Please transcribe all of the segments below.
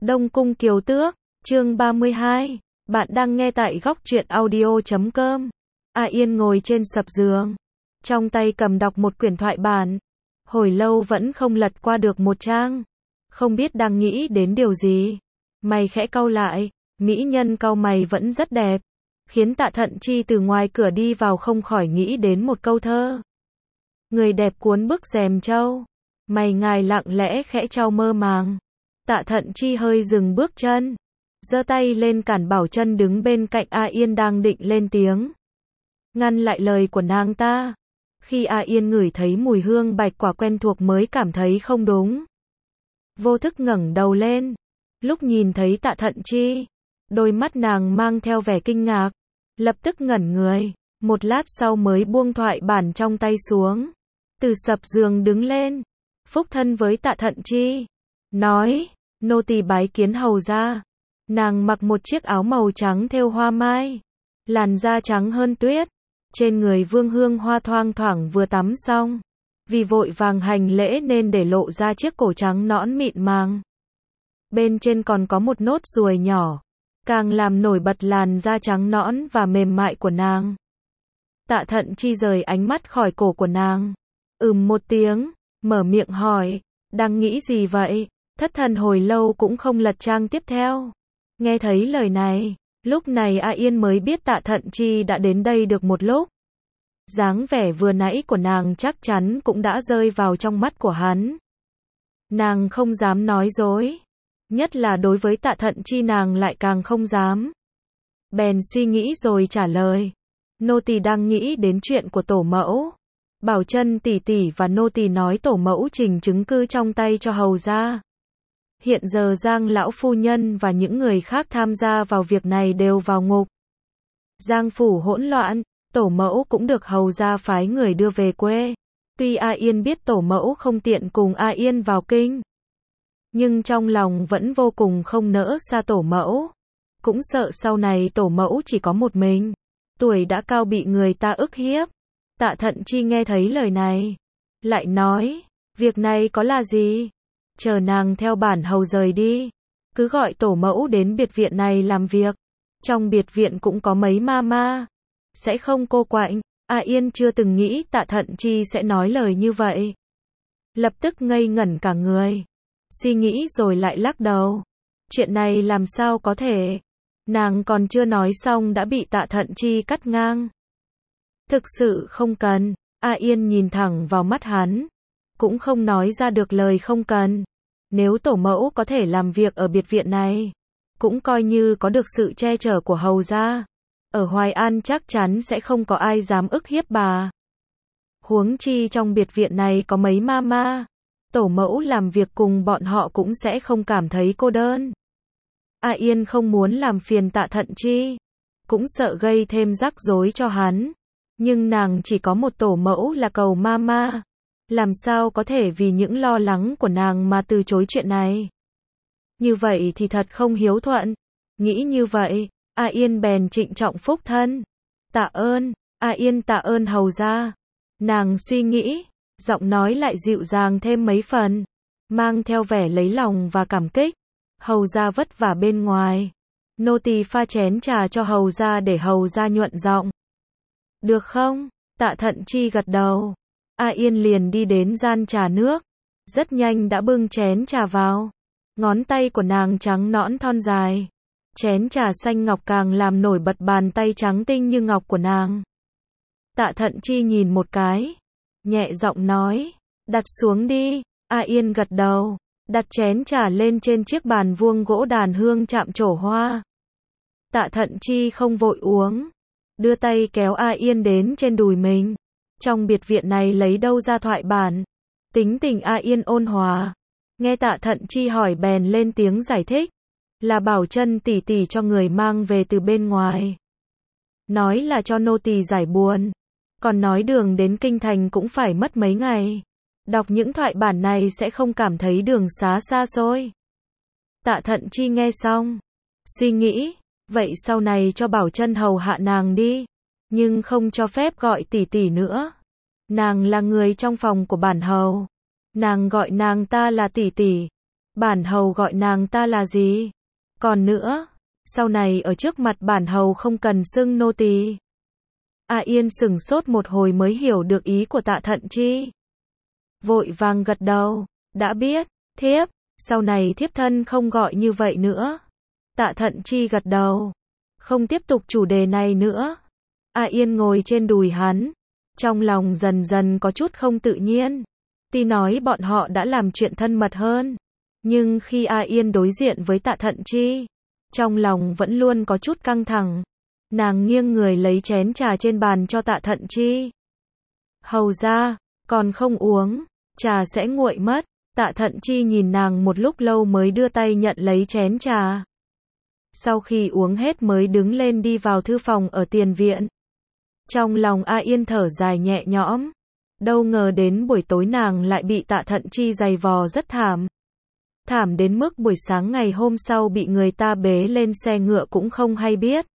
Đông Cung Kiều Tước, chương 32. Bạn đang nghe tại góc truyện audio.com. A Yên ngồi trên sập giường, trong tay cầm đọc một quyển thoại bản. Hồi lâu vẫn không lật qua được một trang. Không biết đang nghĩ đến điều gì. Mày khẽ cau lại, mỹ nhân cau mày vẫn rất đẹp. Khiến Tạ Thận Chi từ ngoài cửa đi vào không khỏi nghĩ đến một câu thơ. Người đẹp cuốn bức rèm trâu, mày ngài lặng lẽ khẽ trao mơ màng. Tạ Thận Chi hơi dừng bước chân, giơ tay lên cản Bảo Chân đứng bên cạnh A Yên đang định lên tiếng, ngăn lại lời của nàng ta. Khi A Yên ngửi thấy mùi hương bạch quả quen thuộc mới cảm thấy không đúng. Vô thức ngẩng đầu lên, lúc nhìn thấy Tạ Thận Chi, đôi mắt nàng mang theo vẻ kinh ngạc, lập tức ngẩn người, một lát sau mới buông thoại bản trong tay xuống, từ sập giường đứng lên, phúc thân với Tạ Thận Chi, nói, nô tỳ bái kiến hầu gia. Nàng mặc một chiếc áo màu trắng thêu hoa mai, làn da trắng hơn tuyết, trên người vương hương hoa thoang thoảng vừa tắm xong, vì vội vàng hành lễ nên để lộ ra chiếc cổ trắng nõn mịn màng. Bên trên còn có một nốt ruồi nhỏ, càng làm nổi bật làn da trắng nõn và mềm mại của nàng. Tạ Thận Chi rời ánh mắt khỏi cổ của nàng, một tiếng, mở miệng hỏi, đang nghĩ gì vậy? Thất thần hồi lâu cũng không lật trang tiếp theo. Nghe thấy lời này, lúc này A Yên mới biết Tạ Thận Chi đã đến đây được một lúc. Dáng vẻ vừa nãy của nàng chắc chắn cũng đã rơi vào trong mắt của hắn. Nàng không dám nói dối, nhất là đối với Tạ Thận Chi nàng lại càng không dám. Bèn suy nghĩ rồi trả lời, nô tỳ đang nghĩ đến chuyện của tổ mẫu. Bảo Chân tỷ tỷ và nô tỳ nói tổ mẫu trình chứng cứ trong tay cho hầu gia. Hiện giờ Giang lão phu nhân và những người khác tham gia vào việc này đều vào ngục. Giang phủ hỗn loạn, tổ mẫu cũng được hầu gia phái người đưa về quê. Tuy A Yên biết tổ mẫu không tiện cùng A Yên vào kinh, nhưng trong lòng vẫn vô cùng không nỡ xa tổ mẫu. Cũng sợ sau này tổ mẫu chỉ có một mình, tuổi đã cao bị người ta ức hiếp. Tạ Thận Chi nghe thấy lời này, lại nói, việc này có là gì? Chờ nàng theo bản hầu rời đi, cứ gọi tổ mẫu đến biệt viện này làm việc. Trong biệt viện cũng có mấy ma, sẽ không cô quạnh. A Yên chưa từng nghĩ Tạ Thận Chi sẽ nói lời như vậy. Lập tức ngây ngẩn cả người, suy nghĩ rồi lại lắc đầu. Chuyện này làm sao có thể? Nàng còn chưa nói xong đã bị Tạ Thận Chi cắt ngang. Thực sự không cần. A Yên nhìn thẳng vào mắt hắn, cũng không nói ra được lời không cần. Nếu tổ mẫu có thể làm việc ở biệt viện này, cũng coi như có được sự che chở của hầu gia. Ở Hoài An chắc chắn sẽ không có ai dám ức hiếp bà. Huống chi trong biệt viện này có mấy ma, tổ mẫu làm việc cùng bọn họ cũng sẽ không cảm thấy cô đơn. A Yên không muốn làm phiền Tạ Thận Chi, cũng sợ gây thêm rắc rối cho hắn. Nhưng nàng chỉ có một tổ mẫu là cầu ma, làm sao có thể vì những lo lắng của nàng mà từ chối chuyện này. Như vậy thì thật không hiếu thuận. Nghĩ như vậy, A Yên bèn trịnh trọng phúc thân. Tạ ơn, A Yên tạ ơn hầu gia. Nàng suy nghĩ, giọng nói lại dịu dàng thêm mấy phần, mang theo vẻ lấy lòng và cảm kích. Hầu gia vất vả bên ngoài, nô tỳ pha chén trà cho hầu gia để hầu gia nhuận giọng. Được không? Tạ Thận Chi gật đầu. A Yên liền đi đến gian trà nước, rất nhanh đã bưng chén trà vào. Ngón tay của nàng trắng nõn thon dài, chén trà xanh ngọc càng làm nổi bật bàn tay trắng tinh như ngọc của nàng. Tạ Thận Chi nhìn một cái, nhẹ giọng nói, đặt xuống đi. A Yên gật đầu, đặt chén trà lên trên chiếc bàn vuông gỗ đàn hương chạm trổ hoa. Tạ Thận Chi không vội uống, đưa tay kéo A Yên đến trên đùi mình. Trong biệt viện này lấy đâu ra thoại bản? Tính tình A Yên ôn hòa, nghe Tạ Thận Chi hỏi bèn lên tiếng giải thích, là Bảo Chân tỷ tỷ cho người mang về từ bên ngoài. Nói là cho nô tỳ giải buồn, còn nói đường đến kinh thành cũng phải mất mấy ngày. Đọc những thoại bản này sẽ không cảm thấy đường xá xa xôi. Tạ Thận Chi nghe xong, suy nghĩ, vậy sau này cho Bảo Chân hầu hạ nàng đi, nhưng không cho phép gọi tỷ tỷ nữa. Nàng là người trong phòng của bản hầu, nàng gọi nàng ta là tỷ tỷ. Bản hầu gọi nàng ta là gì? Còn nữa, sau này ở trước mặt bản hầu không cần xưng nô tỳ. A Yên sững sốt một hồi mới hiểu được ý của Tạ Thận Chi. Vội vàng gật đầu, đã biết, thiếp, sau này thiếp thân không gọi như vậy nữa. Tạ Thận Chi gật đầu, không tiếp tục chủ đề này nữa. A Yên ngồi trên đùi hắn, trong lòng dần dần có chút không tự nhiên. Tuy nói bọn họ đã làm chuyện thân mật hơn, nhưng khi A Yên đối diện với Tạ Thận Chi, trong lòng vẫn luôn có chút căng thẳng. Nàng nghiêng người lấy chén trà trên bàn cho Tạ Thận Chi. Hầu ra, còn không uống, trà sẽ nguội mất. Tạ Thận Chi nhìn nàng một lúc lâu mới đưa tay nhận lấy chén trà. Sau khi uống hết mới đứng lên đi vào thư phòng ở tiền viện. Trong lòng A Yên thở dài nhẹ nhõm. Đâu ngờ đến buổi tối nàng lại bị Tạ Thận Chi giày vò rất thảm. Thảm đến mức buổi sáng ngày hôm sau bị người ta bế lên xe ngựa cũng không hay biết.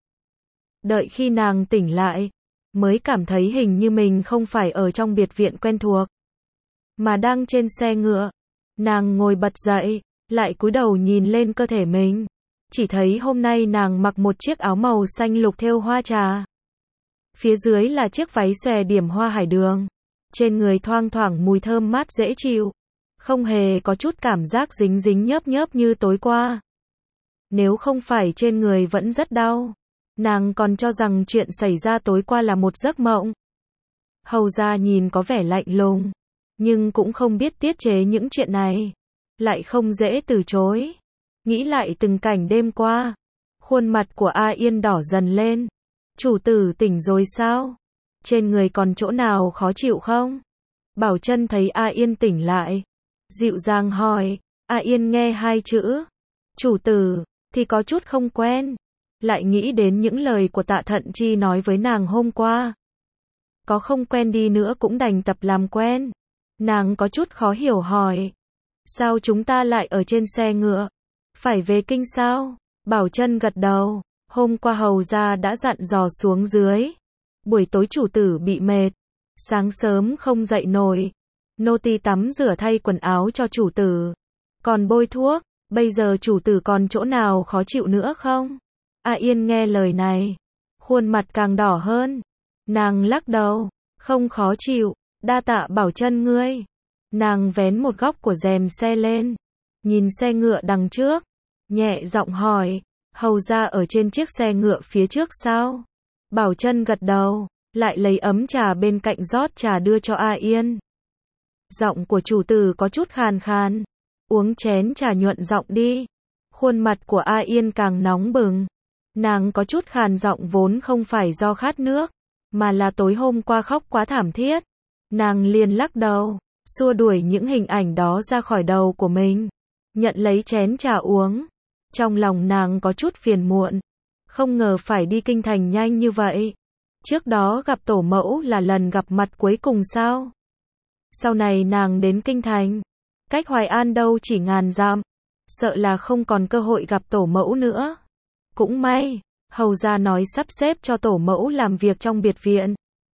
Đợi khi nàng tỉnh lại, mới cảm thấy hình như mình không phải ở trong biệt viện quen thuộc, mà đang trên xe ngựa. Nàng ngồi bật dậy, lại cúi đầu nhìn lên cơ thể mình. Chỉ thấy hôm nay nàng mặc một chiếc áo màu xanh lục thêu hoa trà. Phía dưới là chiếc váy xòe điểm hoa hải đường. Trên người thoang thoảng mùi thơm mát dễ chịu. Không hề có chút cảm giác dính dính nhớp nhớp như tối qua. Nếu không phải trên người vẫn rất đau, nàng còn cho rằng chuyện xảy ra tối qua là một giấc mộng. Hầu ra nhìn có vẻ lạnh lùng, nhưng cũng không biết tiết chế những chuyện này. Lại không dễ từ chối. Nghĩ lại từng cảnh đêm qua, khuôn mặt của A Yên đỏ dần lên. Chủ tử tỉnh rồi sao? Trên người còn chỗ nào khó chịu không? Bảo Chân thấy A Yên tỉnh lại, dịu dàng hỏi. A Yên nghe hai chữ chủ tử thì có chút không quen, lại nghĩ đến những lời của Tạ Thận Chi nói với nàng hôm qua. Có không quen đi nữa cũng đành tập làm quen. Nàng có chút khó hiểu hỏi. Sao chúng ta lại ở trên xe ngựa? Phải về kinh sao? Bảo Chân gật đầu. Hôm qua hầu gia đã dặn dò xuống dưới. Buổi tối chủ tử bị mệt, sáng sớm không dậy nổi. Nô tỳ tắm rửa thay quần áo cho chủ tử, còn bôi thuốc. Bây giờ chủ tử còn chỗ nào khó chịu nữa không? A Yên nghe lời này, khuôn mặt càng đỏ hơn. Nàng lắc đầu, không khó chịu, đa tạ Bảo Chân ngươi. Nàng vén một góc của rèm xe lên, nhìn xe ngựa đằng trước, nhẹ giọng hỏi, hầu ra ở trên chiếc xe ngựa phía trước sao? Bảo Chân gật đầu, lại lấy ấm trà bên cạnh rót trà đưa cho A Yên. Giọng của chủ tử có chút khàn khàn, uống chén trà nhuận giọng đi. Khuôn mặt của A Yên càng nóng bừng. Nàng có chút khàn giọng vốn không phải do khát nước, mà là tối hôm qua khóc quá thảm thiết. Nàng liền lắc đầu, xua đuổi những hình ảnh đó ra khỏi đầu của mình, nhận lấy chén trà uống. Trong lòng nàng có chút phiền muộn, không ngờ phải đi kinh thành nhanh như vậy. Trước đó gặp tổ mẫu là lần gặp mặt cuối cùng sao? Sau này nàng đến kinh thành, cách Hoài An đâu chỉ ngàn dặm, sợ là không còn cơ hội gặp tổ mẫu nữa. Cũng may, hầu gia nói sắp xếp cho tổ mẫu làm việc trong biệt viện.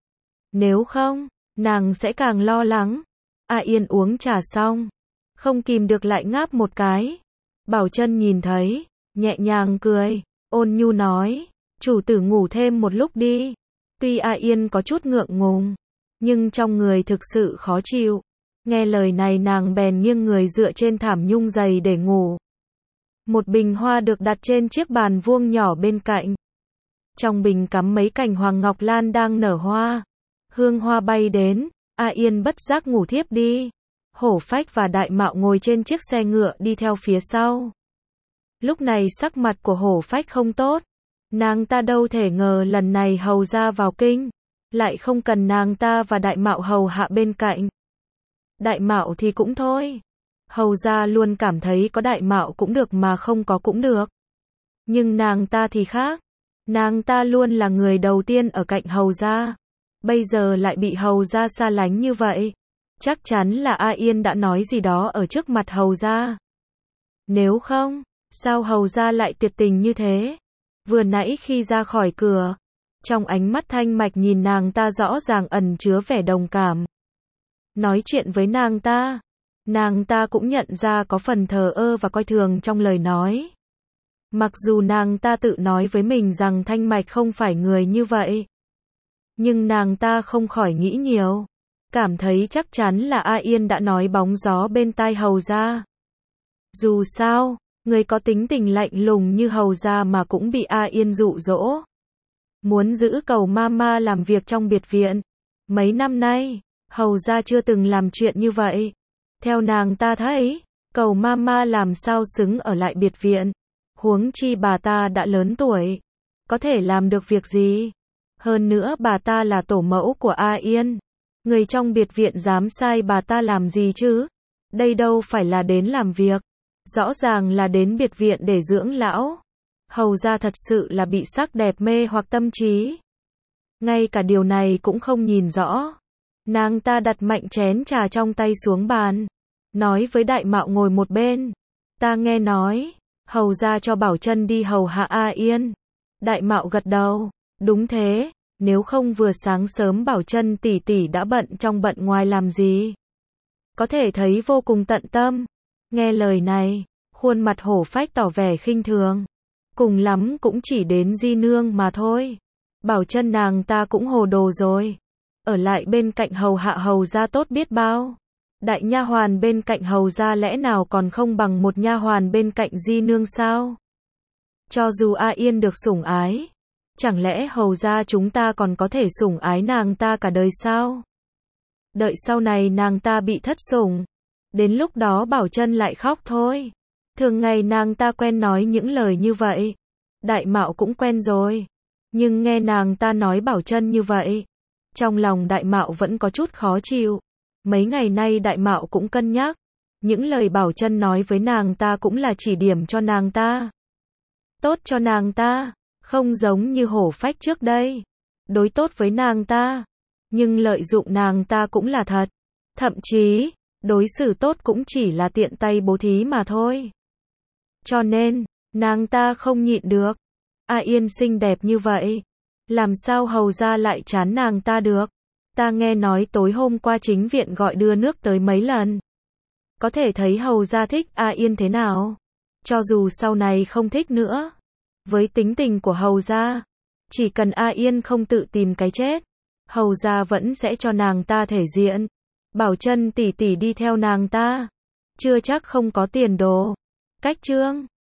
Nếu không, nàng sẽ càng lo lắng. A Yên uống trà xong, không kìm được lại ngáp một cái. Bảo Chân nhìn thấy, nhẹ nhàng cười, ôn nhu nói, chủ tử ngủ thêm một lúc đi. Tuy A Yên có chút ngượng ngùng, nhưng trong người thực sự khó chịu. Nghe lời này nàng bèn nghiêng người dựa trên thảm nhung dày để ngủ. Một bình hoa được đặt trên chiếc bàn vuông nhỏ bên cạnh. Trong bình cắm mấy cành hoàng ngọc lan đang nở hoa. Hương hoa bay đến, A Yên bất giác ngủ thiếp đi. Hổ Phách và Đại Mạo ngồi trên chiếc xe ngựa đi theo phía sau. Lúc này sắc mặt của Hổ Phách không tốt. Nàng ta đâu thể ngờ lần này hầu ra vào kinh, lại không cần nàng ta và Đại Mạo hầu hạ bên cạnh. Đại Mạo thì cũng thôi. Hầu ra luôn cảm thấy có Đại Mạo cũng được mà không có cũng được. Nhưng nàng ta thì khác. Nàng ta luôn là người đầu tiên ở cạnh hầu ra. Bây giờ lại bị hầu ra xa lánh như vậy. Chắc chắn là A Yên đã nói gì đó ở trước mặt hầu ra. Nếu không, sao hầu ra lại tuyệt tình như thế? Vừa nãy khi ra khỏi cửa, trong ánh mắt thanh mạch nhìn nàng ta rõ ràng ẩn chứa vẻ đồng cảm. Nói chuyện với nàng ta, Nàng ta cũng nhận ra có phần thờ ơ và coi thường trong lời nói. Mặc dù nàng ta tự nói với mình rằng Thanh Mạch không phải người như vậy. Nhưng nàng ta không khỏi nghĩ nhiều. Cảm thấy chắc chắn là A Yên đã nói bóng gió bên tai Hầu gia. Dù sao, người có tính tình lạnh lùng như Hầu gia mà cũng bị A Yên dụ dỗ. Muốn giữ Cầu Mama làm việc trong biệt viện. Mấy năm nay, Hầu gia chưa từng làm chuyện như vậy. Theo nàng ta thấy, Cầu Mama làm sao xứng ở lại biệt viện. Huống chi bà ta đã lớn tuổi. Có thể làm được việc gì? Hơn nữa bà ta là tổ mẫu của A Yên. Người trong biệt viện dám sai bà ta làm gì chứ? Đây đâu phải là đến làm việc. Rõ ràng là đến biệt viện để dưỡng lão. Hầu gia thật sự là bị sắc đẹp mê hoặc tâm trí. Ngay cả điều này cũng không nhìn rõ. Nàng ta đặt mạnh chén trà trong tay xuống bàn. Nói với Đại Mạo ngồi một bên. Ta nghe nói, Hầu gia cho Bảo Chân đi hầu hạ A Yên. Đại Mạo gật đầu. Đúng thế, nếu không vừa sáng sớm Bảo Chân tỷ tỷ đã bận trong bận ngoài làm gì. Có thể thấy vô cùng tận tâm. Nghe lời này, khuôn mặt Hổ Phách tỏ vẻ khinh thường. Cùng lắm cũng chỉ đến di nương mà thôi. Bảo Chân nàng ta cũng hồ đồ rồi. Ở lại bên cạnh hầu hạ Hầu gia tốt biết bao. Đại nha hoàn bên cạnh Hầu gia lẽ nào còn không bằng một nha hoàn bên cạnh di nương sao? Cho dù A Yên được sủng ái, chẳng lẽ Hầu gia chúng ta còn có thể sủng ái nàng ta cả đời sao? Đợi sau này nàng ta bị thất sủng, đến lúc đó Bảo Chân lại khóc thôi. Thường ngày nàng ta quen nói những lời như vậy. Đại Mạo cũng quen rồi. Nhưng nghe nàng ta nói Bảo Chân như vậy, trong lòng Đại Mạo vẫn có chút khó chịu. Mấy ngày nay Đại Mạo cũng cân nhắc. Những lời Bảo Chân nói với nàng ta cũng là chỉ điểm cho nàng ta. Tốt cho nàng ta. Không giống như Hổ Phách trước đây. Đối tốt với nàng ta. Nhưng lợi dụng nàng ta cũng là thật. Thậm chí, đối xử tốt cũng chỉ là tiện tay bố thí mà thôi. Cho nên, nàng ta không nhịn được. A Yên xinh đẹp như vậy. Làm sao Hầu gia lại chán nàng ta được? Ta nghe nói tối hôm qua chính viện gọi đưa nước tới mấy lần. Có thể thấy Hầu gia thích A Yên thế nào. Cho dù sau này không thích nữa. Với tính tình của Hầu gia, chỉ cần A Yên không tự tìm cái chết, Hầu gia vẫn sẽ cho nàng ta thể diện. Bảo Chân tỷ tỷ đi theo nàng ta, chưa chắc không có tiền đồ. Cách chương